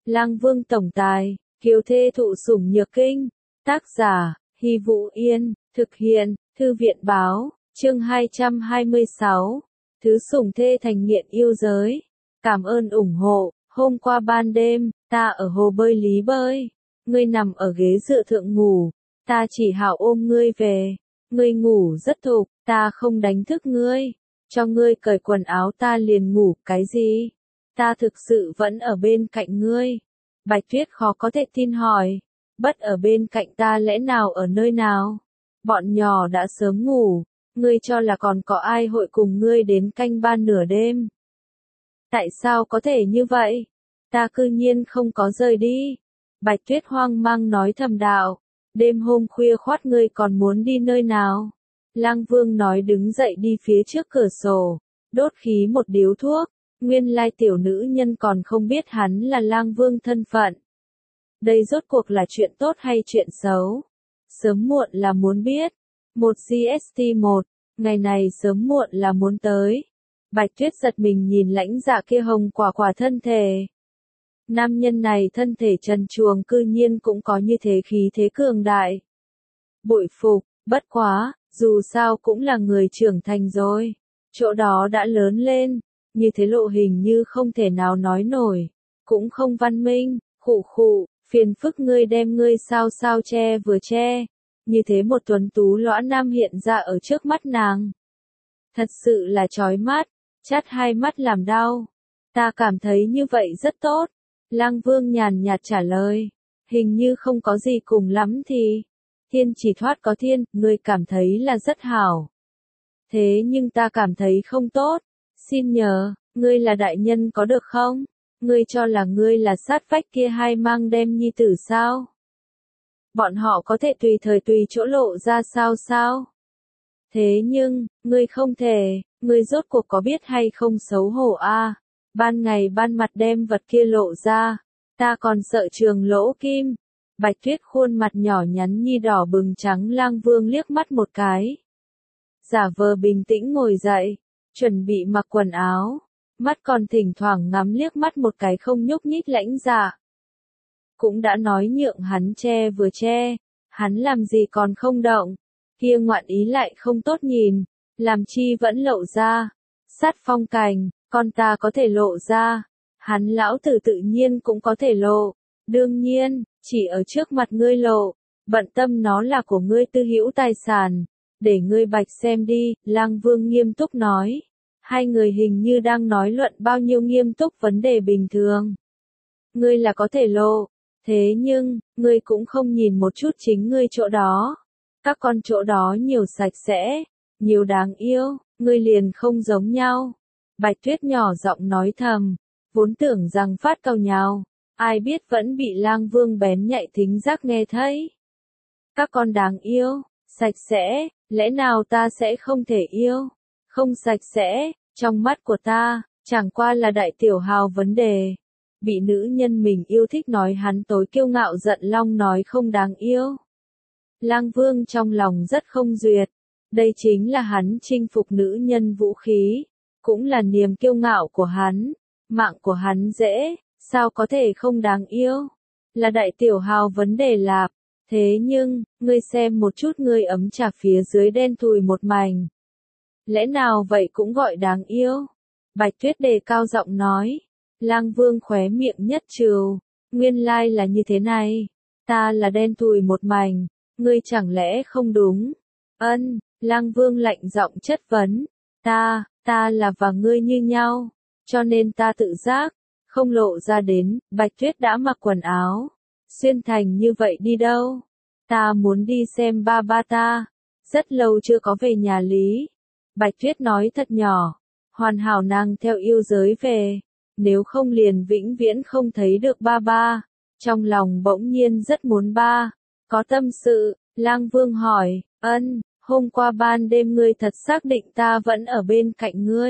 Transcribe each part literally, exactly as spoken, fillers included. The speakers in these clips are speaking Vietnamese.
Lang Vương tổng tài, kiều thê thụ sủng nhược kinh. Tác giả, Hy Vũ Yên, thực hiện, Thư viện báo, chương hai trăm hai mươi sáu. Thứ sủng thê thành nghiện yêu giới. Cảm ơn ủng hộ. Hôm qua ban đêm, ta ở hồ bơi lý bơi. Ngươi nằm ở ghế dựa thượng ngủ. Ta chỉ hảo ôm ngươi về. Ngươi ngủ rất thục, ta không đánh thức ngươi. Cho ngươi cởi quần áo ta liền ngủ, cái gì? Ta thực sự vẫn ở bên cạnh ngươi. Bạch Tuyết khó có thể tin hỏi. Bất ở bên cạnh ta lẽ nào ở nơi nào? Bọn nhỏ đã sớm ngủ, ngươi cho là còn có ai hội cùng ngươi đến canh ba nửa đêm? Tại sao có thể như vậy? Ta cư nhiên không có rời đi. Bạch Tuyết hoang mang nói thầm đạo. Đêm hôm khuya khoắt ngươi còn muốn đi nơi nào? Lang Vương nói đứng dậy đi phía trước cửa sổ, đốt khí một điếu thuốc. Nguyên lai tiểu nữ nhân còn không biết hắn là Lang Vương thân phận. Đây rốt cuộc là chuyện tốt hay chuyện xấu? Sớm muộn là muốn biết. Một giê ét tê một, ngày này sớm muộn là muốn tới. Bạch Tuyết giật mình nhìn lãnh dạ kia hồng quả quả thân thể. Nam nhân này thân thể trần truồng cư nhiên cũng có như thế khí thế cường đại. Bội phục, bất quá, dù sao cũng là người trưởng thành rồi. Chỗ đó đã lớn lên, như thế lộ hình như không thể nào nói nổi. Cũng không văn minh, khụ khụ, phiền phức ngươi đem ngươi sao sao che vừa che. Như thế một tuấn tú lõa nam hiện ra ở trước mắt nàng. Thật sự là chói mắt, chát hai mắt làm đau. Ta cảm thấy như vậy rất tốt. Lang Vương nhàn nhạt trả lời. Hình như không có gì cùng lắm thì. Thiên chỉ thoát có thiên, ngươi cảm thấy là rất hảo. Thế nhưng ta cảm thấy không tốt. Xin nhờ, ngươi là đại nhân có được không? Ngươi cho là ngươi là sát vách kia hai mang đem nhi tử sao? Bọn họ có thể tùy thời tùy chỗ lộ ra sao sao? Thế nhưng, ngươi không thể, ngươi rốt cuộc có biết hay không xấu hổ a? À? Ban ngày ban mặt đem vật kia lộ ra, ta còn sợ trường lỗ kim. Bạch Tuyết khuôn mặt nhỏ nhắn nhi đỏ bừng trắng Lang Vương liếc mắt một cái. Giả vờ bình tĩnh ngồi dậy, chuẩn bị mặc quần áo, mắt còn thỉnh thoảng ngắm liếc mắt một cái không nhúc nhích lãnh dạ. Cũng đã nói nhượng hắn che vừa che, hắn làm gì còn không động, kia ngoạn ý lại không tốt nhìn, làm chi vẫn lộ ra. Sát phong cành, con ta có thể lộ ra, hắn lão tử tự nhiên cũng có thể lộ, đương nhiên, chỉ ở trước mặt ngươi lộ, bận tâm nó là của ngươi tư hữu tài sản, để ngươi Bạch xem đi. Lang Vương nghiêm túc nói. Hai người hình như đang nói luận bao nhiêu nghiêm túc vấn đề bình thường. Ngươi là có thể lộ, thế nhưng, ngươi cũng không nhìn một chút chính ngươi chỗ đó. Các con chỗ đó nhiều sạch sẽ, nhiều đáng yêu, ngươi liền không giống nhau. Bạch Tuyết nhỏ giọng nói thầm, vốn tưởng rằng phát càu nhào, ai biết vẫn bị Lang Vương bén nhạy thính giác nghe thấy. Các con đáng yêu, sạch sẽ, lẽ nào ta sẽ không thể yêu? Không sạch sẽ, trong mắt của ta, chẳng qua là đại tiểu hào vấn đề. Bị nữ nhân mình yêu thích nói hắn tối kiêu ngạo giận long nói không đáng yêu. Lang Vương trong lòng rất không duyệt. Đây chính là hắn chinh phục nữ nhân vũ khí. Cũng là niềm kiêu ngạo của hắn. Mạng của hắn dễ, sao có thể không đáng yêu? Là đại tiểu hào vấn đề lạp. Thế nhưng, ngươi xem một chút ngươi ấm trà phía dưới đen thùi một mảnh. Lẽ nào vậy cũng gọi đáng yêu? Bạch Tuyết đề cao giọng nói. Lang Vương khóe miệng nhất trừ. Nguyên lai là như thế này. Ta là đen thùi một mảnh. Ngươi chẳng lẽ không đúng? Ân, Lang Vương lạnh giọng chất vấn. Ta, ta là và ngươi như nhau. Cho nên ta tự giác, không lộ ra đến. Bạch Tuyết đã mặc quần áo. Xuyên thành như vậy đi đâu? Ta muốn đi xem ba ba ta. Rất lâu chưa có về nhà Lý. Bạch Tuyết nói thật nhỏ. Hoàn hảo nàng theo yêu giới về. Nếu không liền vĩnh viễn không thấy được ba ba. Trong lòng bỗng nhiên rất muốn ba. Có tâm sự, Lang Vương hỏi. Ân, hôm qua ban đêm ngươi thật xác định ta vẫn ở bên cạnh ngươi.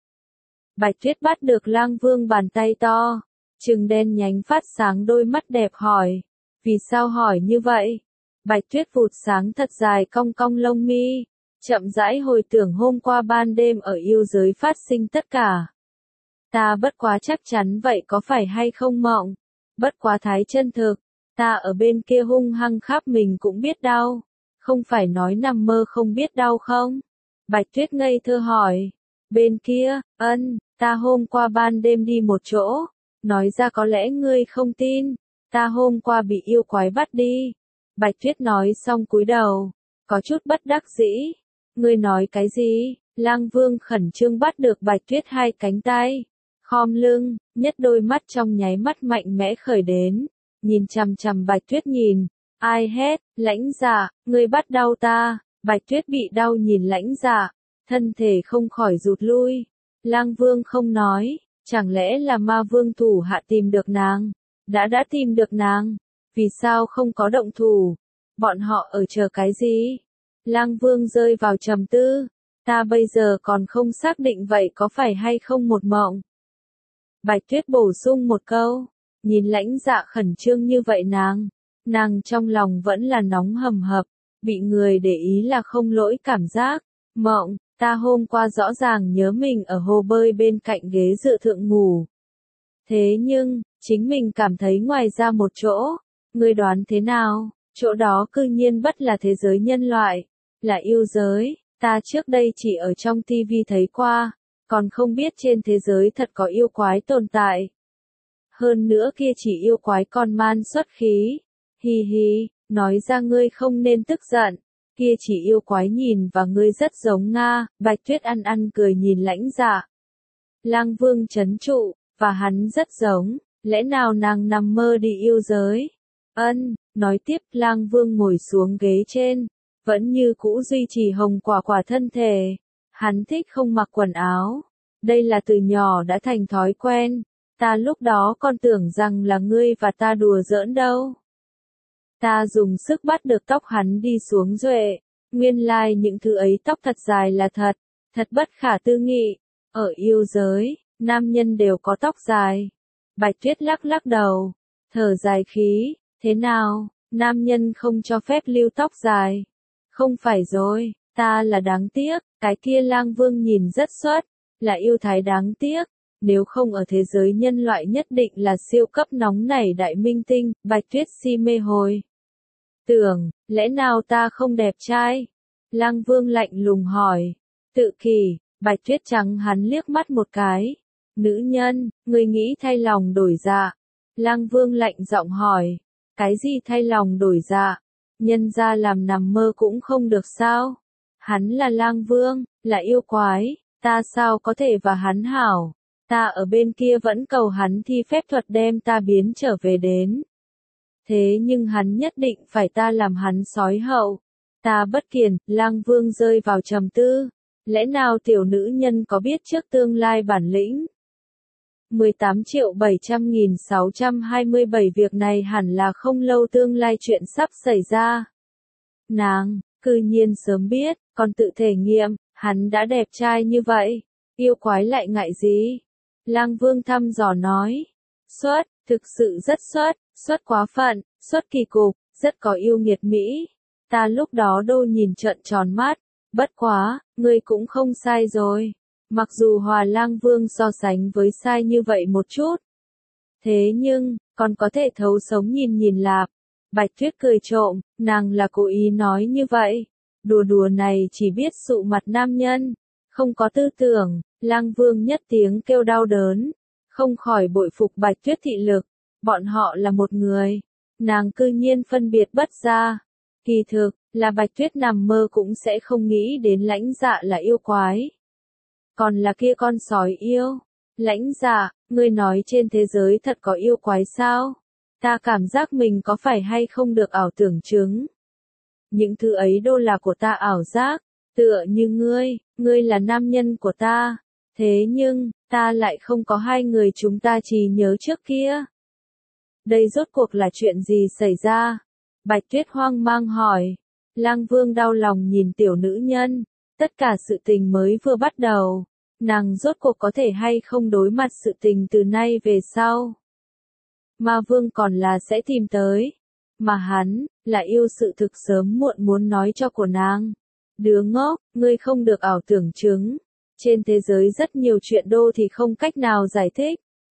Bạch Tuyết bắt được Lang Vương bàn tay to. Trừng đen nhánh phát sáng đôi mắt đẹp hỏi. Vì sao hỏi như vậy? Bạch Tuyết vụt sáng thật dài cong cong lông mi. Chậm rãi hồi tưởng hôm qua ban đêm ở yêu giới phát sinh tất cả. Ta bất quá chắc chắn vậy có phải hay không mộng? Bất quá thái chân thực, ta ở bên kia hung hăng khắp mình cũng biết đau. Không phải nói nằm mơ không biết đau không? Bạch Tuyết ngây thơ hỏi. Bên kia, ân, ta hôm qua ban đêm đi một chỗ. Nói ra có lẽ ngươi không tin. Ta hôm qua bị yêu quái bắt đi. Bạch Tuyết nói xong cúi đầu. Có chút bất đắc dĩ. Ngươi nói cái gì? Lang Vương khẩn trương bắt được Bạch Tuyết hai cánh tay. Khom lưng, nhất đôi mắt trong nháy mắt mạnh mẽ khởi đến. Nhìn chằm chằm Bạch Tuyết nhìn. Ai hét, Lãnh Dạ, ngươi bắt đau ta. Bạch Tuyết bị đau nhìn Lãnh Dạ. Thân thể không khỏi rụt lui. Lang Vương không nói. Chẳng lẽ là ma vương thủ hạ tìm được nàng? Đã đã tìm được nàng. Vì sao không có động thủ? Bọn họ ở chờ cái gì? Lang Vương rơi vào trầm tư. Ta bây giờ còn không xác định vậy có phải hay không một mộng. Bạch Tuyết bổ sung một câu. Nhìn Lãnh Dạ khẩn trương như vậy nàng. Nàng trong lòng vẫn là nóng hầm hập. Bị người để ý là không lỗi cảm giác. Mộng, ta hôm qua rõ ràng nhớ mình ở hồ bơi bên cạnh ghế dựa thượng ngủ. Thế nhưng, chính mình cảm thấy ngoài ra một chỗ. Ngươi đoán thế nào? Chỗ đó cư nhiên bất là thế giới nhân loại. Là yêu giới. Ta trước đây chỉ ở trong tivi thấy qua. Còn không biết trên thế giới thật có yêu quái tồn tại. Hơn nữa kia chỉ yêu quái con man xuất khí. Hi hi, nói ra ngươi không nên tức giận. Kia chỉ yêu quái nhìn và ngươi rất giống Nga. Bạch Tuyết ăn ăn cười nhìn Lãnh Dạ. Lang Vương trấn trụ, và hắn rất giống. Lẽ nào nàng nằm mơ đi yêu giới? Ân, nói tiếp Lang Vương ngồi xuống ghế trên. Vẫn như cũ duy trì hồng quả quả thân thể. Hắn thích không mặc quần áo. Đây là từ nhỏ đã thành thói quen. Ta lúc đó còn tưởng rằng là ngươi và ta đùa giỡn đâu. Ta dùng sức bắt được tóc hắn đi xuống duệ. Nguyên lai like những thứ ấy tóc thật dài là thật. Thật bất khả tư nghị. Ở yêu giới, nam nhân đều có tóc dài. Bạch Tuyết lắc lắc đầu. Thở dài khí. Thế nào, nam nhân không cho phép lưu tóc dài. Không phải rồi, ta là đáng tiếc. Cái kia Lang Vương nhìn rất xuất. Là yêu thái đáng tiếc. Nếu không ở thế giới nhân loại nhất định là siêu cấp nóng nảy đại minh tinh. Bạch Tuyết si mê hồi. Tưởng, lẽ nào ta không đẹp trai? Lang Vương lạnh lùng hỏi. Tự kỷ, Bạch Tuyết trắng hắn liếc mắt một cái. Nữ nhân, ngươi nghĩ thay lòng đổi dạ. Lang Vương lạnh giọng hỏi. Cái gì thay lòng đổi dạ? Nhân ra làm nằm mơ cũng không được sao? Hắn là Lang Vương, là yêu quái, ta sao có thể và hắn hảo? Ta ở bên kia vẫn cầu hắn thi phép thuật đem ta biến trở về đến. Thế nhưng hắn nhất định phải ta làm hắn sói hậu. Ta bất kiền, Lang Vương rơi vào trầm tư. Lẽ nào tiểu nữ nhân có biết trước tương lai bản lĩnh? mười tám triệu bảy trăm nghìn sáu trăm hai mươi bảy việc này hẳn là không lâu tương lai chuyện sắp xảy ra. Nàng, cư nhiên sớm biết, còn tự thể nghiệm, hắn đã đẹp trai như vậy. Yêu quái lại ngại gì? Lang Vương thăm dò nói. Xuất, thực sự rất xuất, xuất quá phận, xuất kỳ cục, rất có yêu nghiệt mỹ. Ta lúc đó đô nhìn trợn tròn mắt. Bất quá, ngươi cũng không sai rồi. Mặc dù Hòa Lang Vương so sánh với sai như vậy một chút. Thế nhưng, còn có thể thấu sống nhìn nhìn lạp. Bạch Tuyết cười trộm, nàng là cố ý nói như vậy. Đùa đùa này chỉ biết sụ mặt nam nhân. Không có tư tưởng, Lang Vương nhất tiếng kêu đau đớn. Không khỏi bội phục Bạch Tuyết thị lực. Bọn họ là một người. Nàng cư nhiên phân biệt bất ra. Kỳ thực, là Bạch Tuyết nằm mơ cũng sẽ không nghĩ đến Lãnh Dạ là yêu quái. Còn là kia con sói yêu. Lãnh Dạ, ngươi nói trên thế giới thật có yêu quái sao? Ta cảm giác mình có phải hay không được ảo tưởng chứng. Những thứ ấy đô là của ta ảo giác. Tựa như ngươi, ngươi là nam nhân của ta. Thế nhưng, ta lại không có hai người chúng ta chỉ nhớ trước kia. Đây rốt cuộc là chuyện gì xảy ra? Bạch Tuyết hoang mang hỏi. Lang Vương đau lòng nhìn tiểu nữ nhân. Tất cả sự tình mới vừa bắt đầu. Nàng rốt cuộc có thể hay không đối mặt sự tình từ nay về sau. Ma Vương còn là sẽ tìm tới. Mà hắn, là yêu sự thực sớm muộn muốn nói cho của nàng. Đứa ngốc, ngươi không được ảo tưởng chứng. Trên thế giới rất nhiều chuyện đô thì không cách nào giải thích.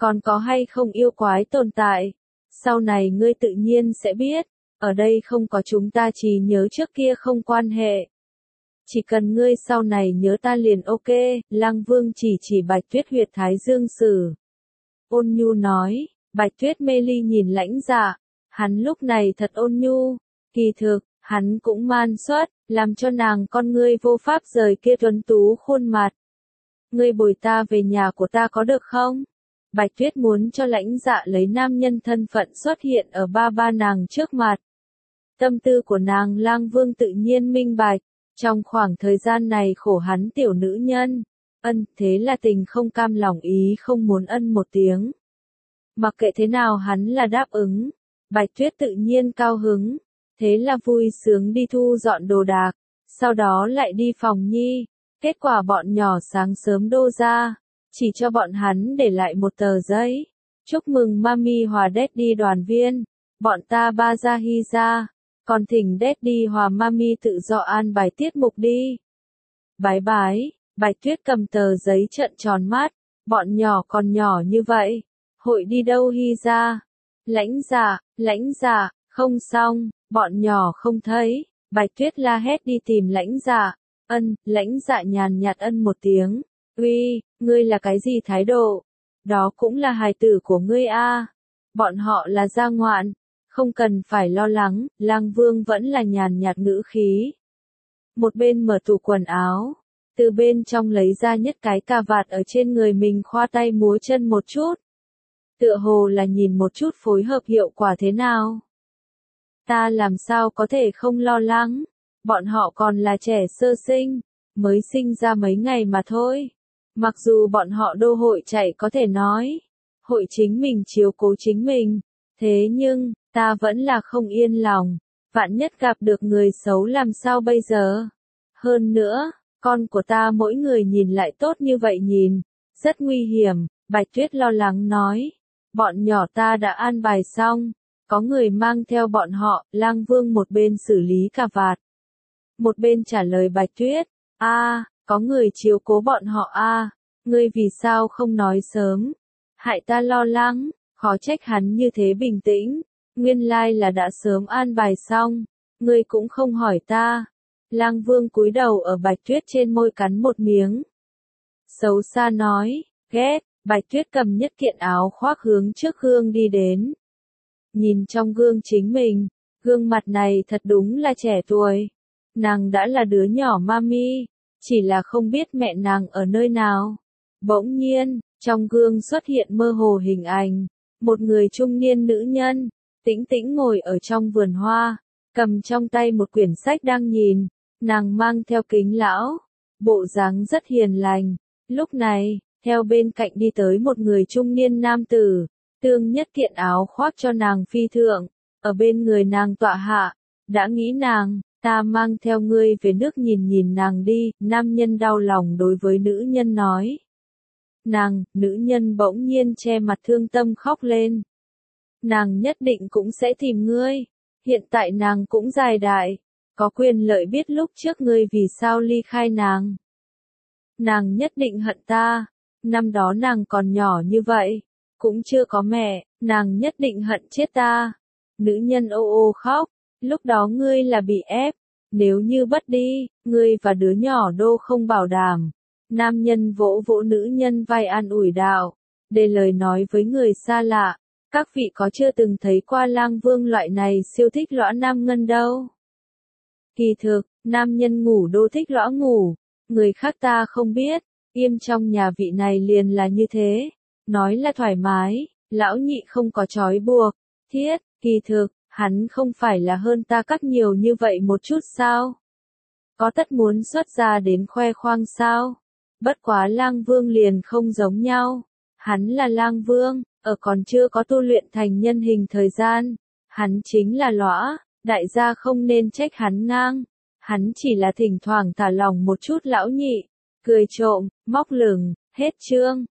còn có hay không yêu quái tồn tại. Sau này ngươi tự nhiên sẽ biết, ở đây không có chúng ta trí nhớ trước kia không quan hệ. Chỉ cần ngươi sau này nhớ ta liền ok, Lăng Vương chỉ chỉ Bạch Tuyết huyệt thái dương sử. Ôn nhu nói, Bạch Tuyết mê ly nhìn Lãnh Dạ, hắn lúc này thật ôn nhu, kỳ thực, hắn cũng man xuất, làm cho nàng con ngươi vô pháp rời kia tuấn tú khuôn mặt. Ngươi bồi ta về nhà của ta có được không? Bạch Tuyết muốn cho Lãnh Dạ lấy nam nhân thân phận xuất hiện ở ba ba nàng trước mặt. Tâm tư của nàng Lang Vương tự nhiên minh bạch, trong khoảng thời gian này khổ hắn tiểu nữ nhân, ân thế là tình không cam lòng ý không muốn ân một tiếng. Mặc kệ thế nào hắn là đáp ứng, Bạch Tuyết tự nhiên cao hứng, thế là vui sướng đi thu dọn đồ đạc, sau đó lại đi phòng nhi, kết quả bọn nhỏ sáng sớm đô ra, chỉ cho bọn hắn để lại một tờ giấy, chúc mừng Mami hòa Daddy đoàn viên, bọn ta ba ra hy ra, còn thỉnh Daddy hòa Mami tự do an bài tiết mục đi. Bái bái, Bạch Tuyết cầm tờ giấy trợn tròn mắt, bọn nhỏ còn nhỏ như vậy, hội đi đâu hy ra? Lãnh Dạ, Lãnh Dạ, không xong, bọn nhỏ không thấy, Bạch Tuyết la hét đi tìm Lãnh Dạ, ân, Lãnh Dạ nhàn nhạt ân một tiếng, uy, ngươi là cái gì thái độ? Đó cũng là hài tử của ngươi a. Bọn họ là gia ngoạn, không cần phải lo lắng, Lang Vương vẫn là nhàn nhạt ngữ khí. Một bên mở tủ quần áo, từ bên trong lấy ra nhất cái cà vạt ở trên người mình khoa tay múa chân một chút. Tựa hồ là nhìn một chút phối hợp hiệu quả thế nào. Ta làm sao có thể không lo lắng, bọn họ còn là trẻ sơ sinh, mới sinh ra mấy ngày mà thôi. Mặc dù bọn họ đô hội chạy có thể nói, hội chính mình chiếu cố chính mình, thế nhưng, ta vẫn là không yên lòng, vạn nhất gặp được người xấu làm sao bây giờ. Hơn nữa, con của ta mỗi người nhìn lại tốt như vậy nhìn, rất nguy hiểm, Bạch Tuyết lo lắng nói. Bọn nhỏ ta đã an bài xong, có người mang theo bọn họ, Lang Vương một bên xử lý cà vạt. Một bên trả lời Bạch Tuyết, a, có người chiếu cố bọn họ a, ngươi vì sao không nói sớm, hại ta lo lắng, khó trách hắn như thế bình tĩnh, nguyên lai là đã sớm an bài xong, ngươi cũng không hỏi ta. Lang Vương cúi đầu ở Bạch Tuyết trên môi cắn một miếng. Xấu xa nói, ghét. Bạch Tuyết cầm nhất kiện áo khoác hướng trước gương đi đến. Nhìn trong gương chính mình, gương mặt này thật đúng là trẻ tuổi. Nàng đã là đứa nhỏ Mami, chỉ là không biết mẹ nàng ở nơi nào. Bỗng nhiên, trong gương xuất hiện mơ hồ hình ảnh, một người trung niên nữ nhân, tĩnh tĩnh ngồi ở trong vườn hoa, cầm trong tay một quyển sách đang nhìn, nàng mang theo kính lão, bộ dáng rất hiền lành. Lúc này, theo bên cạnh đi tới một người trung niên nam tử, tương nhất kiện áo khoác cho nàng phi thượng, ở bên người nàng tọa hạ, đã nghĩ nàng, ta mang theo ngươi về nước nhìn nhìn nàng đi, nam nhân đau lòng đối với nữ nhân nói. Nàng, nữ nhân bỗng nhiên che mặt thương tâm khóc lên. Nàng nhất định cũng sẽ tìm ngươi, hiện tại nàng cũng dài đại, có quyền lợi biết lúc trước ngươi vì sao ly khai nàng. Nàng nhất định hận ta. Năm đó nàng còn nhỏ như vậy, cũng chưa có mẹ, nàng nhất định hận chết ta. Nữ nhân ô ô khóc, lúc đó ngươi là bị ép, nếu như bất đi, ngươi và đứa nhỏ đô không bảo đảm. Nam nhân vỗ vỗ nữ nhân vai an ủi đạo, để lời nói với người xa lạ, các vị có chưa từng thấy qua Lang Vương loại này siêu thích lõa nam ngân đâu. Kỳ thực, nam nhân ngủ đô thích lõa ngủ, người khác ta không biết. Im trong nhà vị này liền là như thế, nói là thoải mái, lão nhị không có trói buộc, thiết, kỳ thực, hắn không phải là hơn ta các nhiều như vậy một chút sao? Có tất muốn xuất ra đến khoe khoang sao? Bất quá Lang Vương liền không giống nhau, hắn là Lang Vương, ở còn chưa có tu luyện thành nhân hình thời gian, hắn chính là lõa, đại gia không nên trách hắn ngang, hắn chỉ là thỉnh thoảng thả lòng một chút lão nhị. Cười trộm, móc lửng, hết chương.